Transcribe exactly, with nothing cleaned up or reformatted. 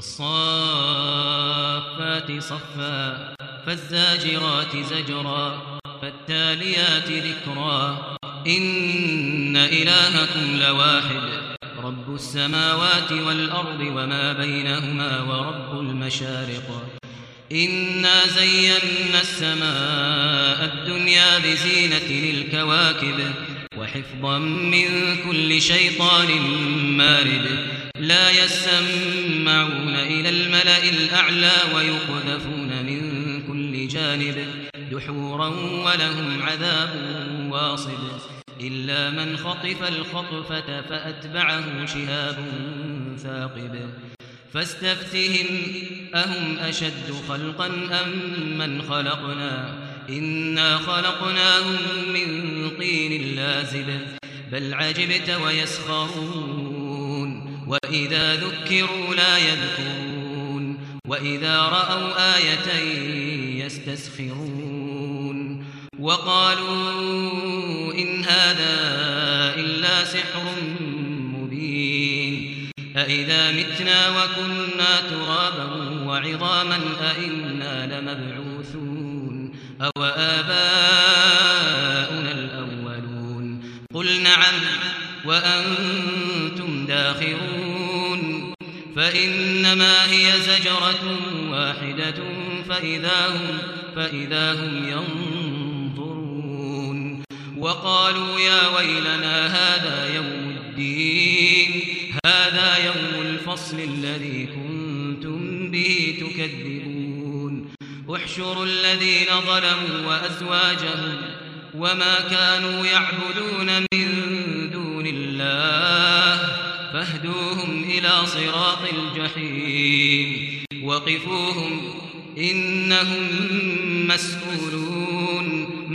فالصافات صفا فالزاجرات زجرا فالتاليات ذكرا إن إلهكم لواحد رب السماوات والأرض وما بينهما ورب المشارق إنا زينا السماء الدنيا بزينة للكواكب وحفظا من كل شيطان مارد لا يسمعون إلى الملأ الأعلى ويقذفون من كل جانب دحورا ولهم عذاب واصب إلا من خطف الخطفة فأتبعه شهاب ثاقب فاستفتهم أهم أشد خلقا أم من خلقنا إنا خلقناهم من طين لازب بل عجبت ويسخرون وإذا ذكروا لا يذكرون وإذا رأوا آية يستسخرون وقالوا إن هذا إلا سحر مبين أإذا متنا وكنا ترابا وعظاما أإنا لمبعوثون أو آباؤنا الأولون قل نعم وأنتم داخرون فإنما هي زجرة واحدة فإذا هم, فإذا هم ينظرون وقالوا يا ويلنا هذا يوم الدين هذا يوم الفصل الذي كنتم به تكذبون احشروا الذين ظلموا وأزواجهم وما كانوا يعبدون من دون الله فاهدوهم إلى صراط الجحيم وقفوهم إنهم مسؤولون